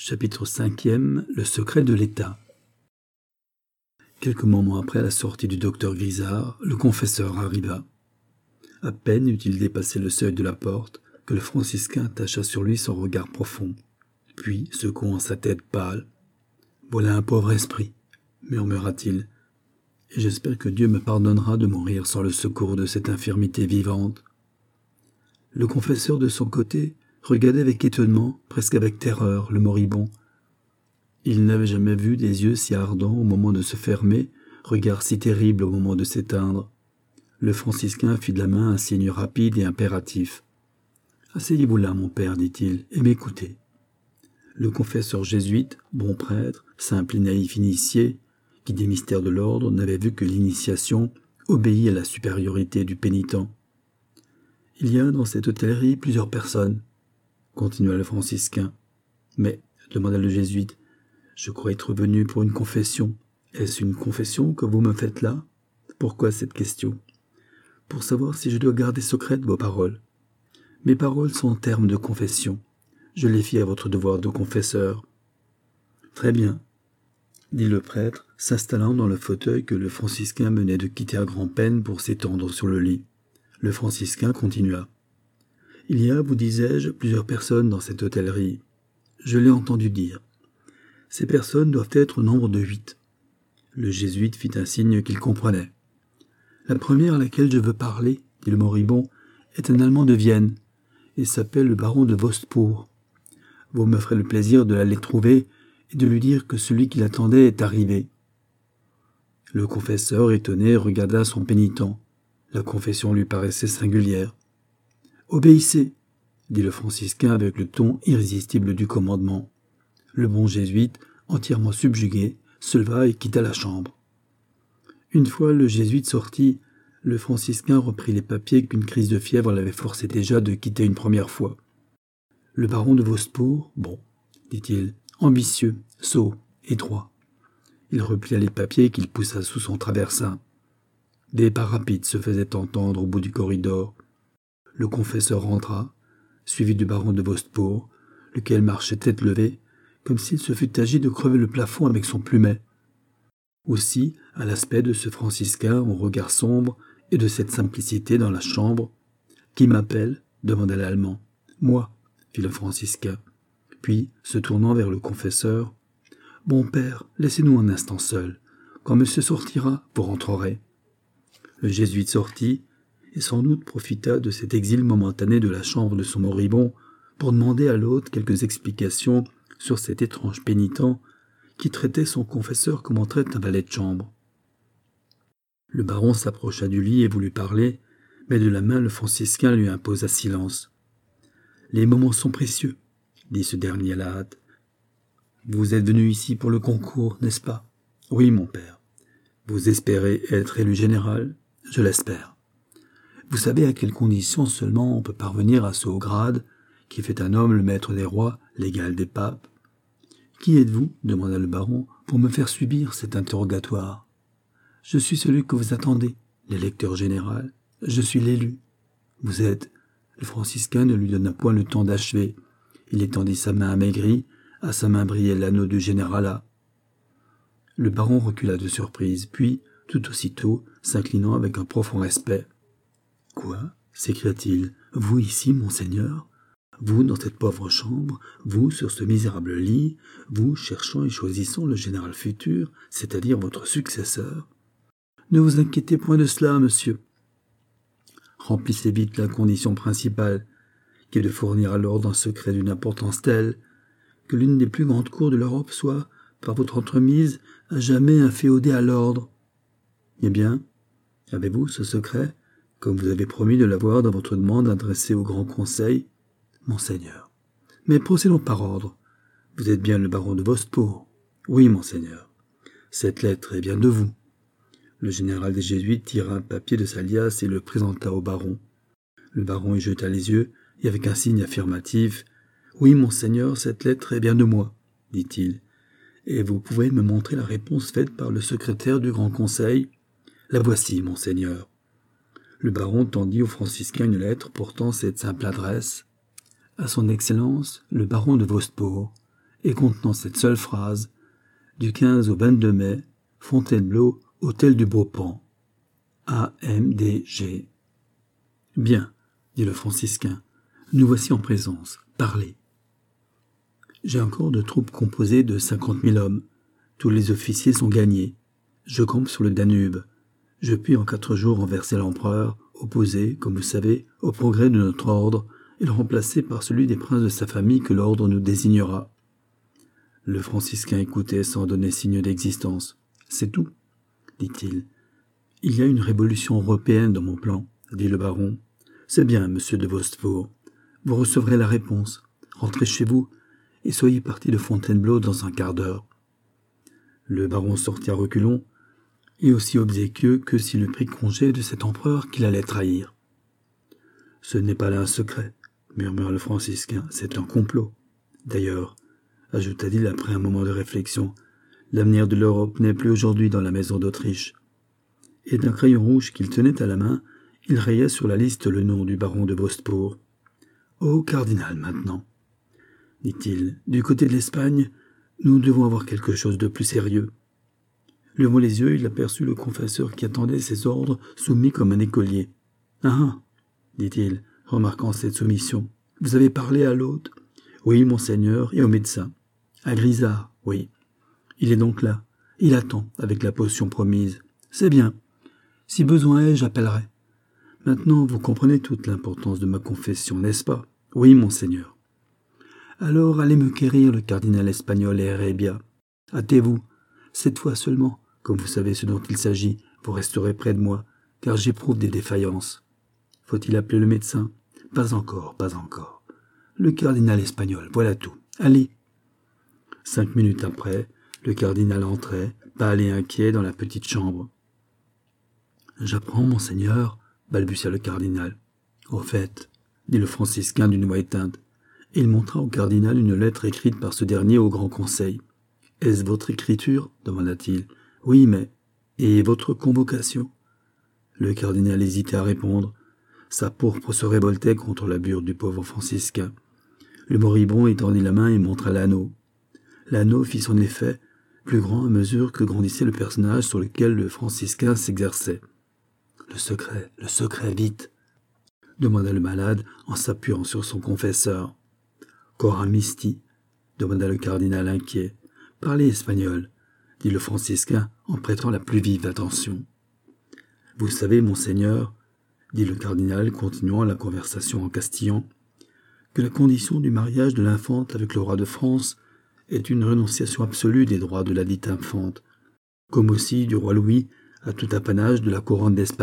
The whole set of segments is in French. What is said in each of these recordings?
Chapitre 5e. Le secret de l'État. Quelques moments après la sortie du docteur Grisard, le confesseur arriva. À peine eut-il dépassé le seuil de la porte que le franciscain attacha sur lui son regard profond, puis, secouant sa tête pâle, « Voilà un pauvre esprit, » murmura-t-il, « et j'espère que Dieu me pardonnera de mourir sans le secours de cette infirmité vivante. » Le confesseur, de son côté, regardait avec étonnement, presque avec terreur, le moribond. Il n'avait jamais vu des yeux si ardents au moment de se fermer, regard si terrible au moment de s'éteindre. Le franciscain fit de la main un signe rapide et impératif. « Asseyez-vous là, mon père, dit-il, et m'écoutez. » Le confesseur jésuite, bon prêtre, simple et naïf initié, qui des mystères de l'ordre n'avait vu que l'initiation, obéit à la supériorité du pénitent. « Il y a dans cette hôtellerie plusieurs personnes, » continua le franciscain. « Mais, demanda le jésuite, je crois être venu pour une confession. Est-ce une confession que vous me faites là? Pourquoi cette question? Pour savoir si je dois garder secrètes vos paroles. Mes paroles sont en termes de confession. Je les fie à votre devoir de confesseur. » « Très bien, » dit le prêtre, s'installant dans le fauteuil que le franciscain venait de quitter à grand-peine pour s'étendre sur le lit. Le franciscain continua. « Il y a, vous disais-je, plusieurs personnes dans cette hôtellerie. Je l'ai entendu dire. Ces personnes doivent être au nombre de 8. Le jésuite fit un signe qu'il comprenait. « La première à laquelle je veux parler, dit le moribond, est un Allemand de Vienne, et s'appelle le baron de Vostpour. Vous me ferez le plaisir de l'aller trouver et de lui dire que celui qui l'attendait est arrivé. » Le confesseur, étonné, regarda son pénitent. La confession lui paraissait singulière. « Obéissez, » dit le franciscain avec le ton irrésistible du commandement. Le bon jésuite, entièrement subjugué, se leva et quitta la chambre. Une fois le jésuite sorti, le franciscain reprit les papiers qu'une crise de fièvre l'avait forcé déjà de quitter une première fois. Le baron de Vostpour, bon, dit-il, ambitieux, sot, étroit. Il replia les papiers qu'il poussa sous son traversin. Des pas rapides se faisaient entendre au bout du corridor. Le confesseur rentra, suivi du baron de Vostpour, lequel marchait tête levée, comme s'il se fût agi de crever le plafond avec son plumet. Aussi, à l'aspect de ce franciscain au regard sombre et de cette simplicité dans la chambre, « Qui m'appelle » demanda l'Allemand. « Moi » fit le franciscain. Puis, se tournant vers le confesseur, « Bon père, laissez-nous un instant seuls. Quand monsieur sortira, vous rentrerez. » Le jésuite sortit, et sans doute profita de cet exil momentané de la chambre de son moribond pour demander à l'hôte quelques explications sur cet étrange pénitent qui traitait son confesseur comme on traite un valet de chambre. Le baron s'approcha du lit et voulut parler, mais de la main le franciscain lui imposa silence. « Les moments sont précieux, » dit ce dernier à la hâte. « Vous êtes venu ici pour le concours, n'est-ce pas? »« Oui, mon père. »« Vous espérez être élu général? »« Je l'espère. »« Vous savez à quelles conditions seulement on peut parvenir à ce haut grade qui fait un homme le maître des rois, l'égal des papes? »« Qui êtes-vous, demanda le baron, pour me faire subir cet interrogatoire? »« Je suis celui que vous attendez, l'électeur général. Je suis l'élu. »« Vous êtes... » Le franciscain ne lui donna point le temps d'achever. Il étendit sa main amaigrie, à sa main brillait l'anneau du généralat. Le baron recula de surprise, puis, tout aussitôt, s'inclinant avec un profond respect. « Quoi » s'écria-t-il. « Vous ici, monseigneur? Vous, dans cette pauvre chambre, vous, sur ce misérable lit, vous, cherchant et choisissant le général futur, c'est-à-dire votre successeur? Ne vous inquiétez point de cela, monsieur. Remplissez vite la condition principale, qui est de fournir à l'ordre un secret d'une importance telle que l'une des plus grandes cours de l'Europe soit, par votre entremise, à jamais inféodée à l'ordre. Eh bien, avez-vous ce secret, comme vous avez promis de l'avoir dans votre demande adressée au Grand Conseil? Monseigneur. Mais procédons par ordre. Vous êtes bien le baron de Vostpour? Oui, monseigneur. Cette lettre est bien de vous. Le général des Jésuites tira un papier de sa liasse et le présenta au baron. Le baron y jeta les yeux, et avec un signe affirmatif, « Oui, monseigneur, cette lettre est bien de moi, » dit-il. « Et vous pouvez me montrer la réponse faite par le secrétaire du Grand Conseil? La voici, monseigneur. » Le baron tendit au franciscain une lettre portant cette simple adresse. « À son Excellence, le baron de Vostpour, et contenant cette seule phrase « Du 15 au 22 mai, Fontainebleau, hôtel du Beaupont. AMDG ». « Bien, dit le franciscain, nous voici en présence. Parlez. » « J'ai un corps de troupes composé de 50 000 hommes. Tous les officiers sont gagnés. Je campe sur le Danube. Je puis en 4 jours renverser l'empereur, opposé, comme vous savez, au progrès de notre ordre, et le remplacer par celui des princes de sa famille que l'ordre nous désignera. » Le franciscain écoutait sans donner signe d'existence. « C'est tout, dit-il. Il y a une révolution européenne dans mon plan, dit le baron. C'est bien, monsieur de Vosfour. Vous recevrez la réponse. Rentrez chez vous et soyez parti de Fontainebleau dans un quart d'heure. » Le baron sortit à reculons, et aussi obséquieux que s'il eût pris congé de cet empereur qu'il allait trahir. « Ce n'est pas là un secret, murmura le franciscain, c'est un complot. D'ailleurs, ajouta-t-il après un moment de réflexion, l'avenir de l'Europe n'est plus aujourd'hui dans la maison d'Autriche. Et d'un crayon rouge qu'il tenait à la main, il rayait sur la liste le nom du baron de Vospour. « Au cardinal maintenant, dit-il, du côté de l'Espagne, nous devons avoir quelque chose de plus sérieux. » Levant les yeux, il aperçut le confesseur qui attendait ses ordres, soumis comme un écolier. « Ah, dit-il, remarquant cette soumission, vous avez parlé à l'hôte ? » ?»« Oui, monseigneur, et au médecin. »« À Grisard, oui. Il est donc là. Il attend, avec la potion promise. C'est bien. Si besoin est, j'appellerai. Maintenant, vous comprenez toute l'importance de ma confession, n'est-ce pas ? Oui, monseigneur. Alors, allez me quérir le cardinal espagnol et Heredia. Hâtez-vous. Cette fois seulement, comme vous savez ce dont il s'agit, vous resterez près de moi, car j'éprouve des défaillances. Faut-il appeler le médecin ? Pas encore, pas encore. Le cardinal espagnol, voilà tout. Allez. 5 minutes après, le cardinal entrait, pâle et inquiet, dans la petite chambre. « J'apprends, monseigneur, » balbutia le cardinal. « Au fait, » dit le franciscain d'une voix éteinte, et il montra au cardinal une lettre écrite par ce dernier au grand conseil. « Est-ce votre écriture ?» demanda-t-il. « Oui, mais... Et votre convocation ?» Le cardinal hésitait à répondre. Sa pourpre se révoltait contre la bure du pauvre franciscain. Le moribond étendit la main et montra l'anneau. L'anneau fit son effet, plus grand à mesure que grandissait le personnage sur lequel le franciscain s'exerçait. « Le secret, vite !» demanda le malade en s'appuyant sur son confesseur. « Cora misti ?» demanda le cardinal inquiet. « Parlez espagnol !» dit le franciscain en prêtant la plus vive attention. « Vous savez, monseigneur, » dit le cardinal continuant la conversation en castillan, « que la condition du mariage de l'infante avec le roi de France est une renonciation absolue des droits de la dite infante, comme aussi du roi Louis à tout apanage de la couronne d'Espagne. »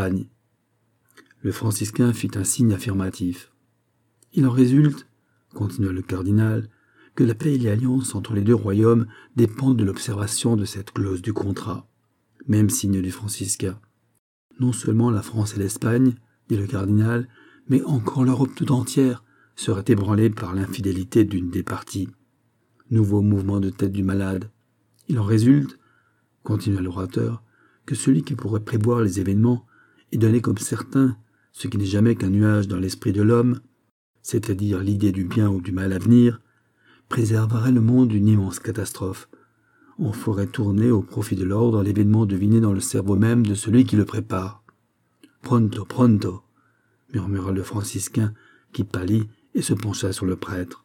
Le franciscain fit un signe affirmatif. « Il en résulte, continua le cardinal, que la paix et l'alliance entre les deux royaumes dépendent de l'observation de cette clause du contrat. » Même signe du franciscain. « Non seulement la France et l'Espagne, dit le cardinal, mais encore l'Europe tout entière serait ébranlée par l'infidélité d'une des parties. » Nouveau mouvement de tête du malade. « Il en résulte, continua l'orateur, que celui qui pourrait prévoir les événements et donner comme certain ce qui n'est jamais qu'un nuage dans l'esprit de l'homme, c'est-à-dire l'idée du bien ou du mal à venir, préserverait le monde d'une immense catastrophe. On ferait tourner au profit de l'ordre l'événement deviné dans le cerveau même de celui qui le prépare. « Pronto, pronto !» murmura le franciscain qui pâlit et se pencha sur le prêtre.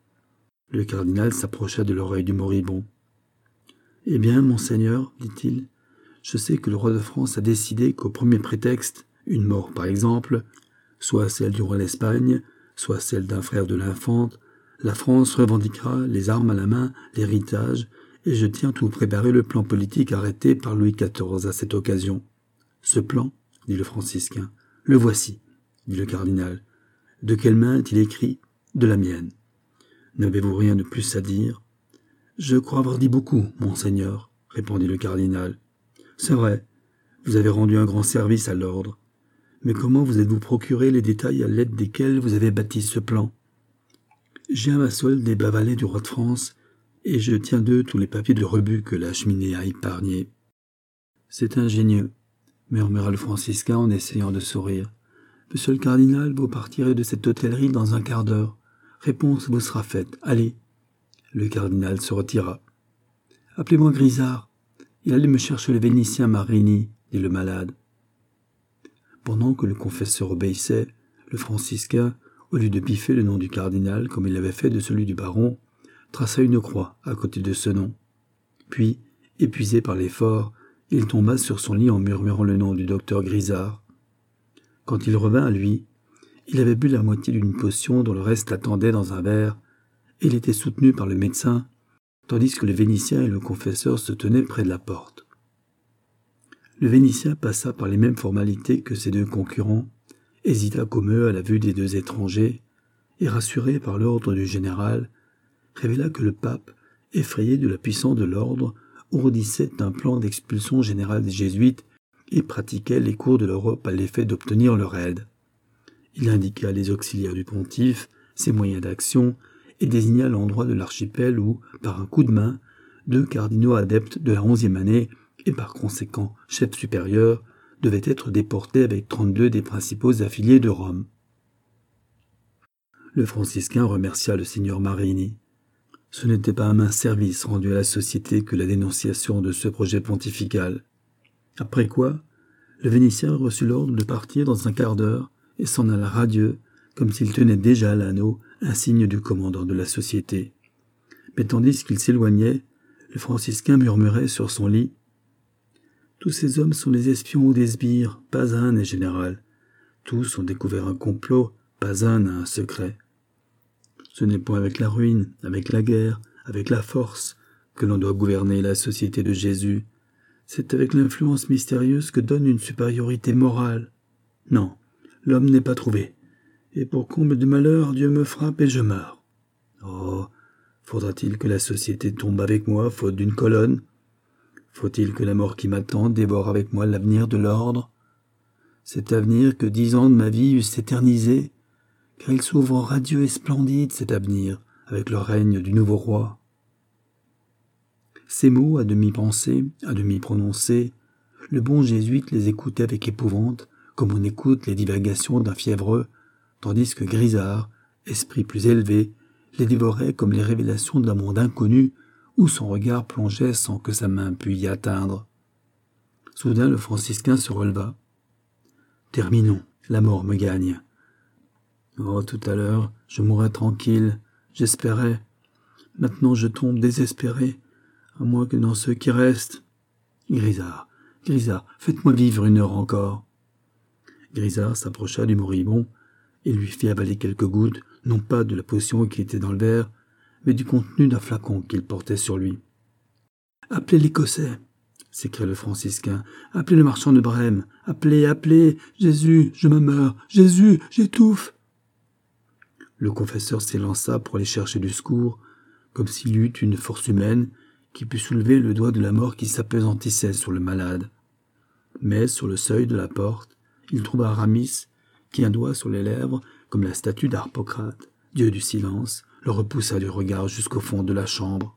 Le cardinal s'approcha de l'oreille du moribond. « Eh bien, monseigneur, dit-il, je sais que le roi de France a décidé qu'au premier prétexte, une mort par exemple, soit celle du roi d'Espagne, soit celle d'un frère de l'infante, la France revendiquera, les armes à la main, l'héritage, et je tiens tout préparer le plan politique arrêté par Louis XIV à cette occasion. »« Ce plan, dit le franciscain. « Le voici, dit le cardinal. « De quelle main est-il écrit ? De la mienne. N'avez-vous rien de plus à dire ? » « Je crois avoir dit beaucoup, monseigneur, répondit le cardinal. « C'est vrai, vous avez rendu un grand service à l'ordre. Mais comment vous êtes-vous procuré les détails à l'aide desquels vous avez bâti ce plan ? J'ai à ma solde des bas valets du roi de France, et je tiens d'eux tous les papiers de rebut que la cheminée a épargnés. »« C'est ingénieux, » murmura le franciscain en essayant de sourire. « Monsieur le cardinal, vous partirez de cette hôtellerie dans un quart d'heure. Réponse vous sera faite. Allez. » Le cardinal se retira. « Appelez-moi Grisard. Il allait me chercher le Vénitien Marini, dit le malade. » Pendant que le confesseur obéissait, le franciscain, au lieu de biffer le nom du cardinal comme il l'avait fait de celui du baron, traça une croix à côté de ce nom. Puis, épuisé par l'effort, il tomba sur son lit en murmurant le nom du docteur Grisard. Quand il revint à lui, il avait bu la moitié d'une potion dont le reste attendait dans un verre, et il était soutenu par le médecin, tandis que le Vénitien et le confesseur se tenaient près de la porte. Le Vénitien passa par les mêmes formalités que ses deux concurrents, hésita comme eux à la vue des deux étrangers, et rassuré par l'ordre du général, révéla que le pape, effrayé de la puissance de l'ordre, ourdissait un plan d'expulsion générale des jésuites et pratiquait les cours de l'Europe à l'effet d'obtenir leur aide. Il indiqua les auxiliaires du pontife, ses moyens d'action, et désigna l'endroit de l'archipel où, par un coup de main, 2 cardinaux adeptes de la 11e année, et par conséquent chefs supérieurs, devaient être déportés avec 32 des principaux affiliés de Rome. Le franciscain remercia le seigneur Marini. Ce n'était pas un mince service rendu à la société que la dénonciation de ce projet pontifical. Après quoi, le Vénitien reçut l'ordre de partir dans un quart d'heure et s'en alla radieux, comme s'il tenait déjà à l'anneau un signe du commandant de la société. Mais tandis qu'il s'éloignait, le franciscain murmurait sur son lit « Tous ces hommes sont des espions ou des sbires, pas un n'est général. Tous ont découvert un complot, pas un n'a un secret. Ce n'est point avec la ruine, avec la guerre, avec la force que l'on doit gouverner la société de Jésus. C'est avec l'influence mystérieuse que donne une supériorité morale. Non, l'homme n'est pas trouvé. Et pour comble de malheur, Dieu me frappe et je meurs. Oh, faudra-t-il que la société tombe avec moi, faute d'une colonne? Faut-il que la mort qui m'attend dévore avec moi l'avenir de l'ordre? Cet avenir que 10 ans de ma vie eussent éternisé, car il s'ouvre radieux et splendide, cet avenir, avec le règne du nouveau roi. Ces mots, à demi pensés, à demi prononcés, le bon jésuite les écoutait avec épouvante, comme on écoute les divagations d'un fiévreux, tandis que Grisard, esprit plus élevé, les dévorait comme les révélations d'un monde inconnu où son regard plongeait sans que sa main pût y atteindre. Soudain le franciscain se releva. « Terminons, la mort me gagne. Oh, tout à l'heure, je mourrais tranquille, j'espérais. Maintenant je tombe désespéré, à moins que dans ceux qui restent. Grisard, faites-moi vivre 1 heure encore. » Grisard s'approcha du moribond et lui fit avaler quelques gouttes, non pas de la potion qui était dans le verre, mais du contenu d'un flacon qu'il portait sur lui. « Appelez l'Écossais !» s'écria le franciscain. « Appelez le marchand de Brême. Appelez. Jésus, je me meurs. Jésus, j'étouffe. » Le confesseur s'élança pour aller chercher du secours, comme s'il eût une force humaine qui pût soulever le doigt de la mort qui s'appesantissait sur le malade. Mais sur le seuil de la porte, il trouva Aramis, qui, un doigt sur les lèvres, comme la statue d'Harpocrate, dieu du silence, le repoussa du regard jusqu'au fond de la chambre.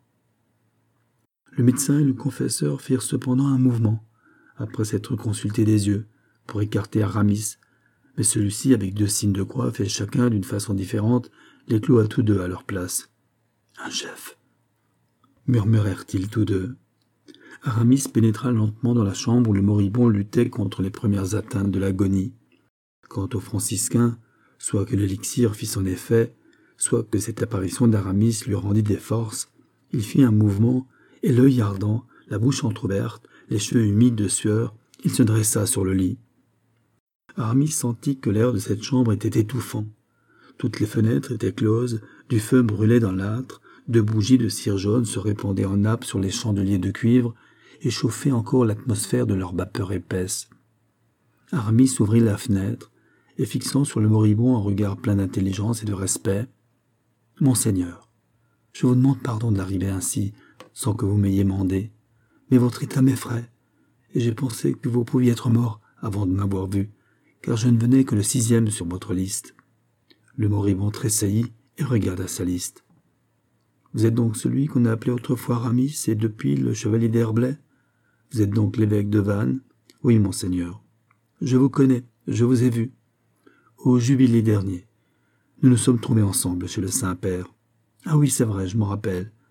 Le médecin et le confesseur firent cependant un mouvement, après s'être consultés des yeux, pour écarter Aramis, mais celui-ci, avec 2 signes de croix faits chacun d'une façon différente, les cloua tous deux à leur place. « Un chef !» murmurèrent-ils tous deux. Aramis pénétra lentement dans la chambre où le moribond luttait contre les premières atteintes de l'agonie. Quant au franciscain, soit que l'élixir fit son effet, soit que cette apparition d'Aramis lui rendit des forces, il fit un mouvement, et l'œil ardent, la bouche entr'ouverte, les cheveux humides de sueur, il se dressa sur le lit. Aramis sentit que l'air de cette chambre était étouffant. Toutes les fenêtres étaient closes, du feu brûlait dans l'âtre, 2 bougies de cire jaune se répandaient en nappes sur les chandeliers de cuivre et chauffaient encore l'atmosphère de leur vapeur épaisse. Aramis ouvrit la fenêtre, et fixant sur le moribond un regard plein d'intelligence et de respect, « Monseigneur, je vous demande pardon d'arriver ainsi, sans que vous m'ayez mandé, mais votre état m'effraie, et j'ai pensé que vous pouviez être mort avant de m'avoir vu, car je ne venais que le 6e sur votre liste. » Le moribond tressaillit et regarda sa liste. « Vous êtes donc celui qu'on a appelé autrefois Aramis et depuis le chevalier d'Herblay? Vous êtes donc l'évêque de Vannes? Oui, monseigneur. Je vous connais, je vous ai vu. Au jubilé dernier. Nous nous sommes trouvés ensemble chez le Saint-Père. Ah oui, c'est vrai, je m'en rappelle.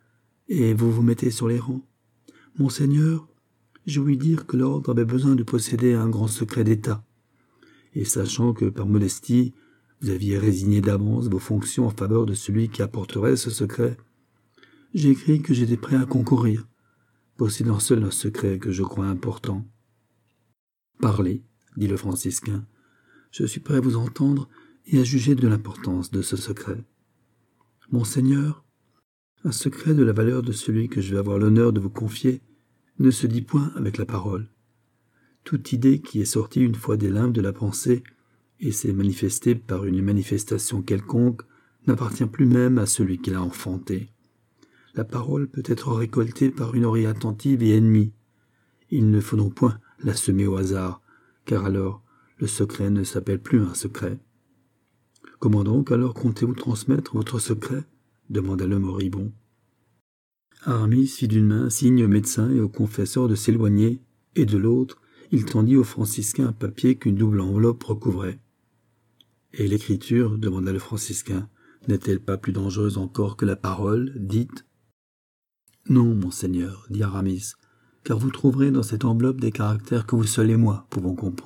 et vous vous mettez sur les rangs. Monseigneur, je ouïs dire que l'ordre avait besoin de posséder un grand secret d'État, et sachant que, par modestie, vous aviez résigné d'avance vos fonctions en faveur de celui qui apporterait ce secret, j'ai écrit que j'étais prêt à concourir, possédant seul un secret que je crois important. « Parlez, dit le franciscain, je suis prêt à vous entendre et à juger de l'importance de ce secret. Monseigneur, un secret de la valeur de celui que je vais avoir l'honneur de vous confier ne se dit point avec la parole. Toute idée qui est sortie une fois des limbes de la pensée et s'est manifestée par une manifestation quelconque n'appartient plus même à celui qui l'a enfantée. La parole peut être récoltée par une oreille attentive et ennemie. Il ne faut donc point la semer au hasard, car alors le secret ne s'appelle plus un secret. « Comment donc alors comptez-vous transmettre votre secret ?» demanda le moribond. Aramis fit d'une main signe au médecin et au confesseur de s'éloigner, et de l'autre, il tendit au franciscain un papier qu'une double enveloppe recouvrait. « Et l'écriture, demanda le franciscain, n'est-elle pas plus dangereuse encore que la parole, dite ?»« Non, monseigneur, dit Aramis, car vous trouverez dans cette enveloppe des caractères que vous seul et moi pouvons comprendre. »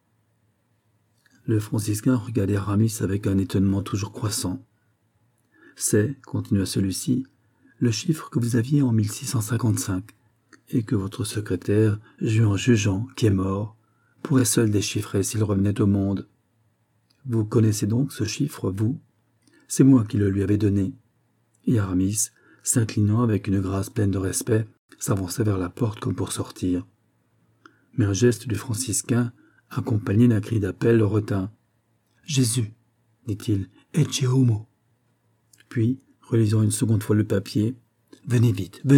Le franciscain regardait Aramis avec un étonnement toujours croissant. « C'est, continua celui-ci, le chiffre que vous aviez en 1655, et que votre secrétaire, Juan Jugean, qui est mort, pourrait seul déchiffrer s'il revenait au monde. Vous connaissez donc ce chiffre, vous? C'est moi qui le lui avais donné. » Et Aramis, s'inclinant avec une grâce pleine de respect, s'avança vers la porte comme pour sortir. Mais un geste du franciscain, accompagné d'un cri d'appel, le retint. « Jésus, dit-il, ecce homo. » Puis, relisant une seconde fois le papier, « Venez vite, venez !»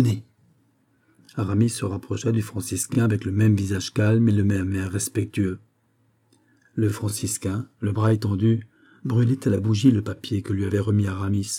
Aramis se rapprocha du franciscain avec le même visage calme et le même air respectueux. Le franciscain, le bras étendu, brûlait à la bougie le papier que lui avait remis Aramis.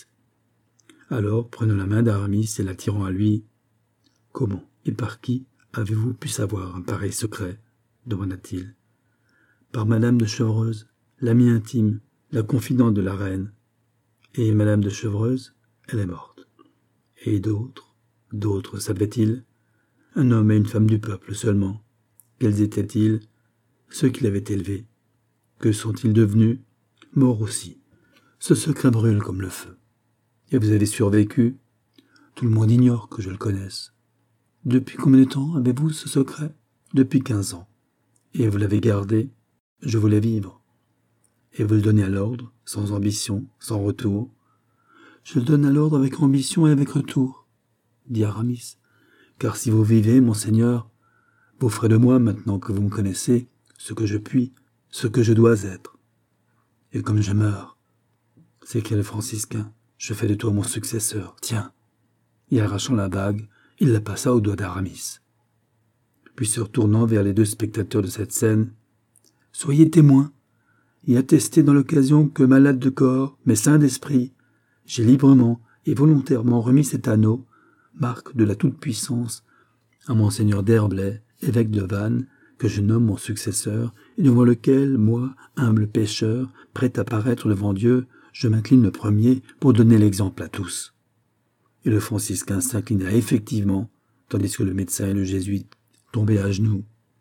Alors, prenant la main d'Aramis et l'attirant à lui, « Comment et par qui avez-vous pu savoir un pareil secret ?» demanda-t-il. « Par Madame de Chevreuse, l'amie intime, la confidente de la reine. Et Madame de Chevreuse, elle est morte. Et d'autres, savaient-ils? Un homme et une femme du peuple seulement. Quels étaient-ils? Ceux qui l'avaient élevé. Que sont-ils devenus? Morts aussi. Ce secret brûle comme le feu. Et vous avez survécu? Tout le monde ignore que je le connaisse. Depuis combien de temps avez-vous ce secret? Depuis 15 ans. Et vous l'avez gardé? Je voulais vivre. Et vous le donnez à l'ordre, sans ambition, sans retour? Je le donne à l'ordre avec ambition et avec retour, dit Aramis. Car si vous vivez, monseigneur, vous ferez de moi, maintenant que vous me connaissez, ce que je puis, ce que je dois être. Et comme je meurs, s'écria le franciscain, je fais de toi mon successeur, tiens. Et arrachant la bague, il la passa au doigt d'Aramis. Puis se retournant vers les deux spectateurs de cette scène, « Soyez témoins, et attestez dans l'occasion que, malade de corps, mais sain d'esprit, j'ai librement et volontairement remis cet anneau, marque de la toute-puissance, à monseigneur d'Herblay, évêque de Vannes, que je nomme mon successeur, et devant lequel, moi, humble pécheur, prêt à paraître devant Dieu, je m'incline le premier pour donner l'exemple à tous. » Et le franciscain s'inclina effectivement, tandis que le médecin et le jésuite tombaient à genoux.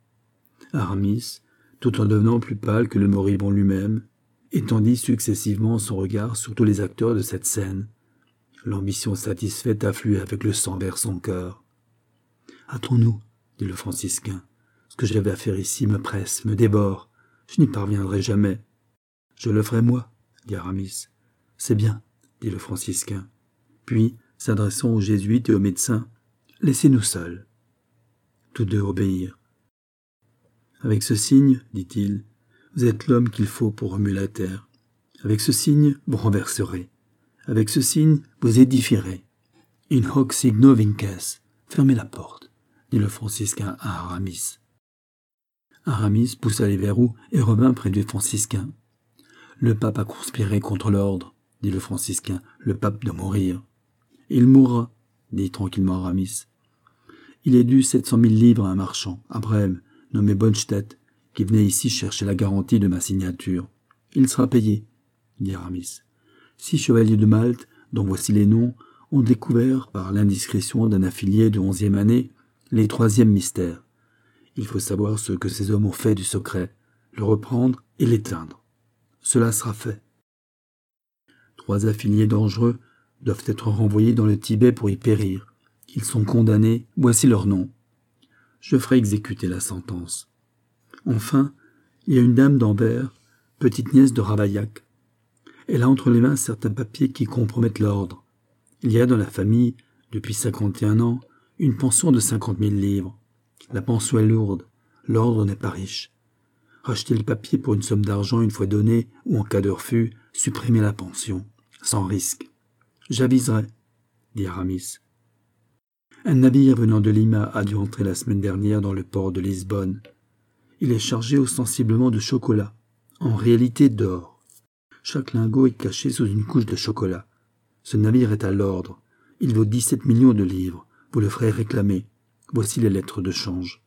Aramis, tout en devenant plus pâle que le moribond lui-même, étendit successivement son regard sur tous les acteurs de cette scène. L'ambition satisfaite affluait avec le sang vers son cœur. « Hâtons-nous, dit le franciscain. Ce que j'avais à faire ici me presse, me dévore. Je n'y parviendrai jamais. »« Je le ferai moi, dit Aramis. »« C'est bien, dit le franciscain. » Puis, s'adressant aux jésuites et aux médecins, « Laissez-nous seuls. » Tous deux obéirent. « Avec ce signe, dit-il, vous êtes l'homme qu'il faut pour remuer la terre. Avec ce signe, vous renverserez. Avec ce signe, vous édifierez. In hoc signo vinces. Fermez la porte, dit le franciscain à Aramis. Aramis poussa les verrous et revint près du franciscain. Le pape a conspiré contre l'ordre, dit le franciscain. Le pape doit mourir. Il mourra, dit tranquillement Aramis. Il est dû 700 000 livres à un marchand, à Brême, nommé Bonstedt, qui venait ici chercher la garantie de ma signature. Il sera payé, dit Aramis. 6 chevaliers de Malte, dont voici les noms, ont découvert, par l'indiscrétion d'un affilié de 11e année, les 3e mystères. Il faut savoir ce que ces hommes ont fait du secret, le reprendre et l'éteindre. Cela sera fait. 3 affiliés dangereux doivent être renvoyés dans le Tibet pour y périr. Ils sont condamnés, voici leur nom. Je ferai exécuter la sentence. Enfin, il y a une dame d'Anvers, petite nièce de Ravaillac. Elle a entre les mains certains papiers qui compromettent l'ordre. Il y a dans la famille, depuis 51 ans, une pension de 50 000 livres. La pension est lourde, l'ordre n'est pas riche. Racheter le papier pour une somme d'argent une fois donnée, ou en cas de refus, supprimer la pension, sans risque. J'aviserai, dit Aramis. Un navire venant de Lima a dû entrer la semaine dernière dans le port de Lisbonne. Il est chargé ostensiblement de chocolat, en réalité d'or. Chaque lingot est caché sous une couche de chocolat. Ce navire est à l'ordre. Il vaut 17 millions de livres. Vous le ferez réclamer. Voici les lettres de change.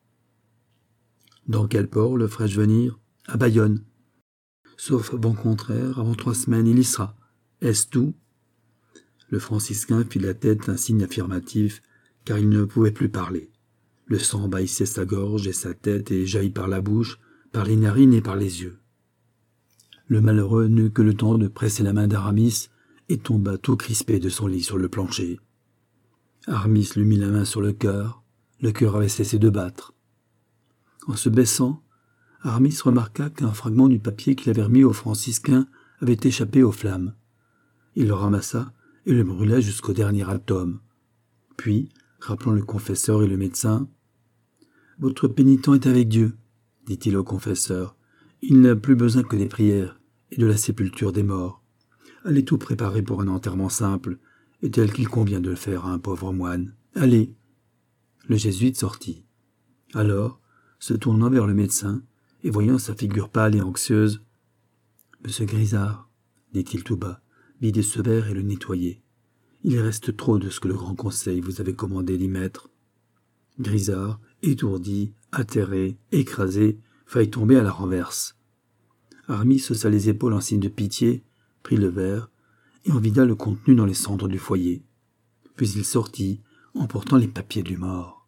Dans quel port le ferai-je venir? À Bayonne. Sauf vent contraire, avant 3 semaines, il y sera. Est-ce tout? Le franciscain fit la tête un signe affirmatif, car il ne pouvait plus parler. Le sang envahissait sa gorge et sa tête et jaillit par la bouche, par les narines et par les yeux. Le malheureux n'eut que le temps de presser la main d'Aramis et tomba tout crispé de son lit sur le plancher. Aramis lui mit la main sur le cœur avait cessé de battre. En se baissant, Aramis remarqua qu'un fragment du papier qu'il avait remis au franciscain avait échappé aux flammes. Il le ramassa et le brûla jusqu'au dernier atome. Puis, rappelant le confesseur et le médecin, « Votre pénitent est avec Dieu, dit-il au confesseur. Il n'a plus besoin que des prières et de la sépulture des morts. Allez tout préparer pour un enterrement simple, et tel qu'il convient de le faire à un pauvre moine. Allez !» Le jésuite sortit. Alors, se tournant vers le médecin, et voyant sa figure pâle et anxieuse, « Monsieur Grisard, dit-il tout bas, videz ce verre et le nettoyez. Il reste trop de ce que le Grand Conseil vous avait commandé d'y mettre. » Grisard, étourdi, atterré, écrasé, faillit tomber à la renverse. Aramis haussa les épaules en signe de pitié, prit le verre et en vida le contenu dans les cendres du foyer. Puis il sortit, emportant les papiers du mort.